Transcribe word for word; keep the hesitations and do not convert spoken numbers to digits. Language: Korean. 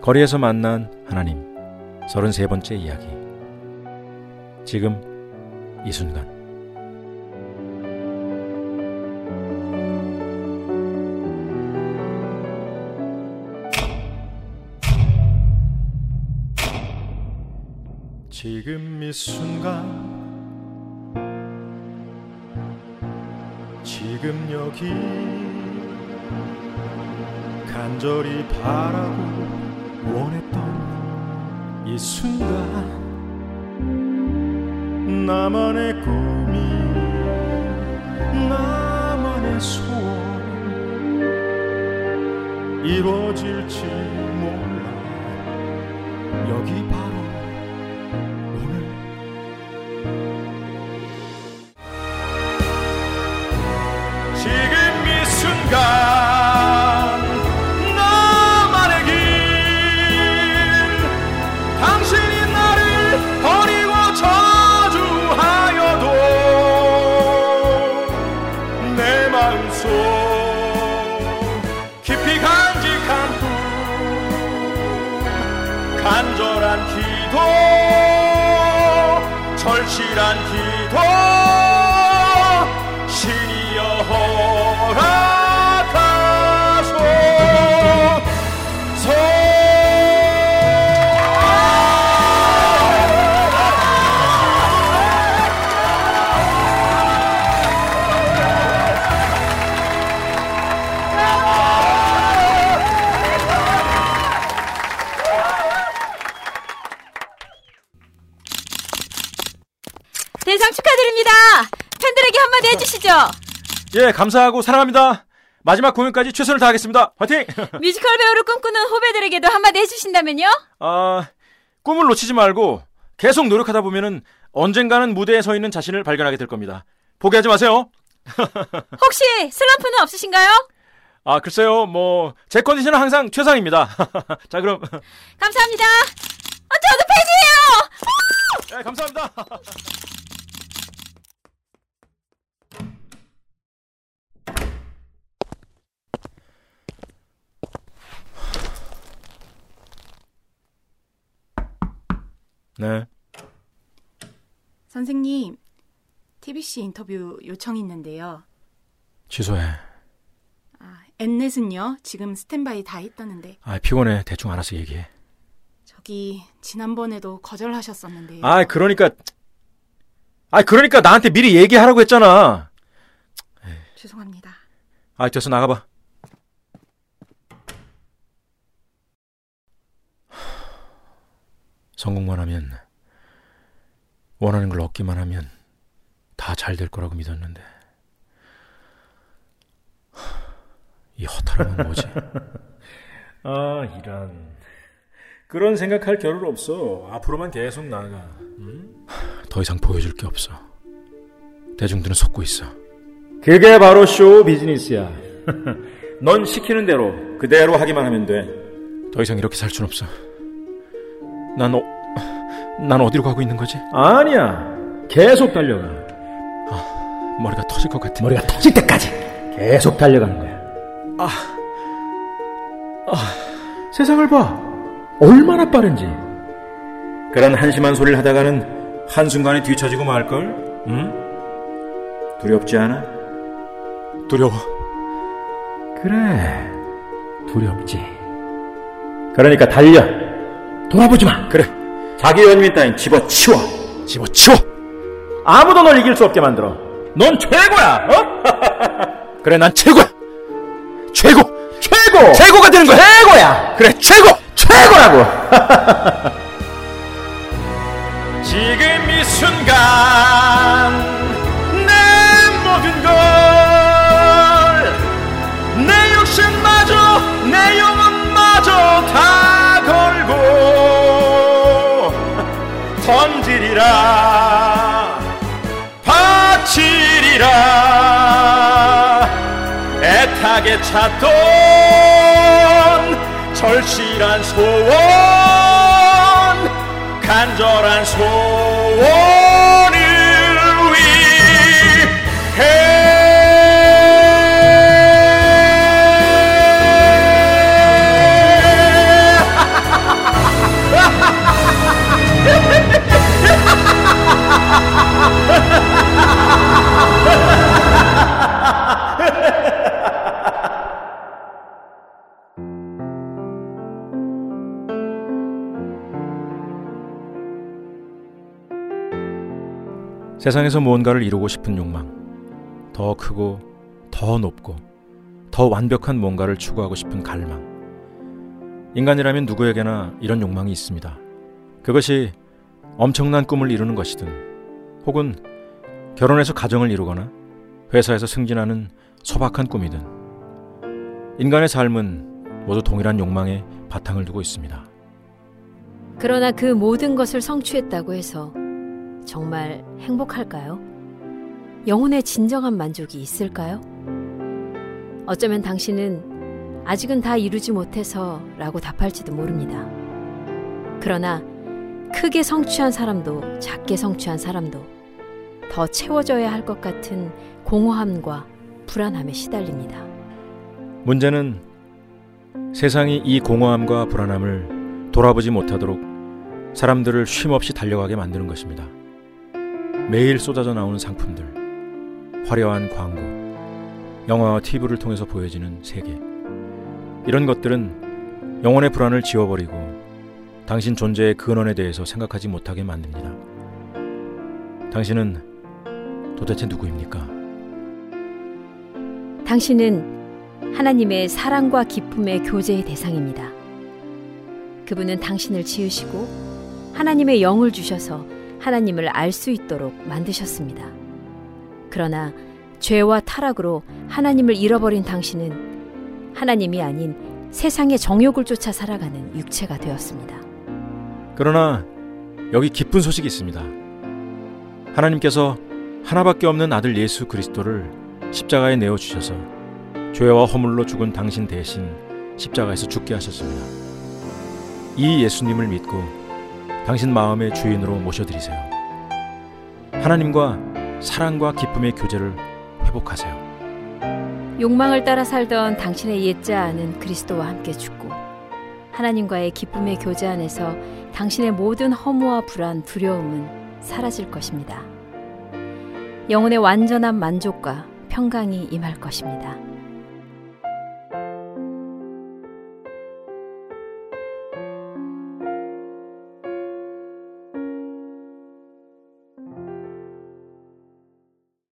거리에서 만난 하나님, 서른세 번째 이야기. 지금 이 순간. 지금 이 순간, 지금 여기 간절히 바라고 원했던 이 순간, 나만의 꿈이, 나만의 소원 이루어질지 몰라. 여기 바로 오늘. 지금 이 순간, 간절한 기도, 절실한 기도, 신이여 허락하소서. 대상 축하드립니다. 팬들에게 한마디 해주시죠. 예, 감사하고 사랑합니다. 마지막 공연까지 최선을 다하겠습니다. 화이팅! 뮤지컬 배우를 꿈꾸는 후배들에게도 한마디 해주신다면요? 아, 꿈을 놓치지 말고 계속 노력하다 보면은 언젠가는 무대에 서 있는 자신을 발견하게 될 겁니다. 포기하지 마세요. 혹시 슬럼프는 없으신가요? 아, 글쎄요, 뭐 제 컨디션은 항상 최상입니다. 자, 그럼 감사합니다. 아, 저도 팬이에요. 네, 감사합니다. 네. 선생님, 티비씨 인터뷰 요청이 있는데요. 취소해. 아, 엠넷은요? 지금 스탠바이 다 했다는데. 아, 피곤해. 대충 알아서 얘기해. 저기 지난번에도 거절하셨었는데요. 아, 그러니까 아, 그러니까 나한테 미리 얘기하라고 했잖아. 죄송합니다. 아, 됐어. 나가봐. 성공만 하면, 원하는 걸 얻기만 하면 다 잘 될 거라고 믿었는데, 이 허탈함은 뭐지? 아, 이런. 그런 생각할 겨를 없어. 앞으로만 계속 나아가. 응? 더 이상 보여줄 게 없어. 대중들은 속고 있어. 그게 바로 쇼 비즈니스야. 넌 시키는 대로 그대로 하기만 하면 돼. 더 이상 이렇게 살 순 없어. 난, 어, 난 어디로 가고 있는 거지? 아니야. 계속 달려가. 아, 머리가 터질 것 같은데. 머리가 터질 때까지 계속 달려가는 거야. 아, 아, 세상을 봐. 얼마나 빠른지. 그런 한심한 소리를 하다가는 한순간에 뒤처지고 말걸? 응? 두렵지 않아? 두려워. 그래, 두렵지. 그러니까 달려. 돌아보지 마. 그래, 자기 연민 따윈 집어치워. 집어치워. 아무도 널 이길 수 없게 만들어. 넌 최고야. 어? 그래, 난 최고야. 최고. 최고. 최고가 되는 거야. 최고야. 그래, 최고. 최고라고. 지금 이 순간 내 모든 걸, 내 욕심마저, 내 영혼마저 다 걸고 던지리라, 바치리라. 애타게 찾던 절실한 소원, 간절한 소원을 위해. 세상에서 무언가를 이루고 싶은 욕망, 더 크고 더 높고 더 완벽한 무언가를 추구하고 싶은 갈망. 인간이라면 누구에게나 이런 욕망이 있습니다. 그것이 엄청난 꿈을 이루는 것이든 혹은 결혼해서 가정을 이루거나 회사에서 승진하는 소박한 꿈이든 인간의 삶은 모두 동일한 욕망에 바탕을 두고 있습니다. 그러나 그 모든 것을 성취했다고 해서 정말 행복할까요? 영혼의 진정한 만족이 있을까요? 어쩌면 당신은 아직은 다 이루지 못해서 라고 답할지도 모릅니다. 그러나 크게 성취한 사람도 작게 성취한 사람도 더 채워져야 할 것 같은 공허함과 불안함에 시달립니다. 문제는 세상이 이 공허함과 불안함을 돌아보지 못하도록 사람들을 쉼없이 달려가게 만드는 것입니다. 매일 쏟아져 나오는 상품들, 화려한 광고, 영화와 티비를 통해서 보여지는 세계. 이런 것들은 영혼의 불안을 지워버리고 당신 존재의 근원에 대해서 생각하지 못하게 만듭니다. 당신은 도대체 누구입니까? 당신은 하나님의 사랑과 기쁨의 교제의 대상입니다. 그분은 당신을 지으시고 하나님의 영을 주셔서 하나님을 알 수 있도록 만드셨습니다. 그러나 죄와 타락으로 하나님을 잃어버린 당신은 하나님이 아닌 세상의 정욕을 쫓아 살아가는 육체가 되었습니다. 그러나 여기 기쁜 소식이 있습니다. 하나님께서 하나밖에 없는 아들 예수 그리스도를 십자가에 내어주셔서 죄와 허물로 죽은 당신 대신 십자가에서 죽게 하셨습니다. 이 예수님을 믿고 당신 마음의 주인으로 모셔드리세요. 하나님과 사랑과 기쁨의 교제를 회복하세요. 욕망을 따라 살던 당신의 옛자아는 그리스도와 함께 죽고 하나님과의 기쁨의 교제 안에서 당신의 모든 허무와 불안, 두려움은 사라질 것입니다. 영혼의 완전한 만족과 평강이 임할 것입니다.